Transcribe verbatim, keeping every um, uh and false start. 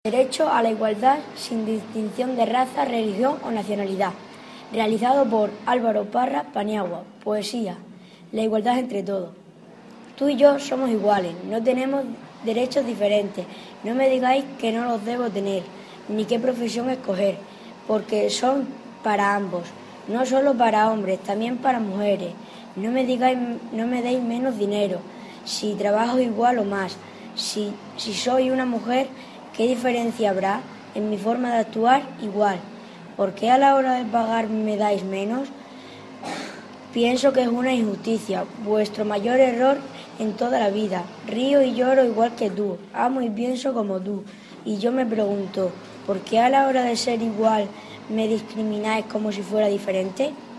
Derecho a la igualdad sin distinción de raza, religión o nacionalidad. Realizado por Álvaro Parra Paniagua. Poesía. La igualdad entre todos. Tú y yo somos iguales, no tenemos derechos diferentes. No me digáis que no los debo tener, ni qué profesión escoger, porque son para ambos, no solo para hombres, también para mujeres. No me digáis, no me deis menos dinero, si trabajo igual o más. Si, si soy una mujer, ¿qué diferencia habrá en mi forma de actuar? Igual. ¿Por qué a la hora de pagar me dais menos? Pienso que es una injusticia, vuestro mayor error en toda la vida. Río y lloro igual que tú, amo y pienso como tú. Y yo me pregunto, ¿por qué a la hora de ser igual me discrimináis como si fuera diferente?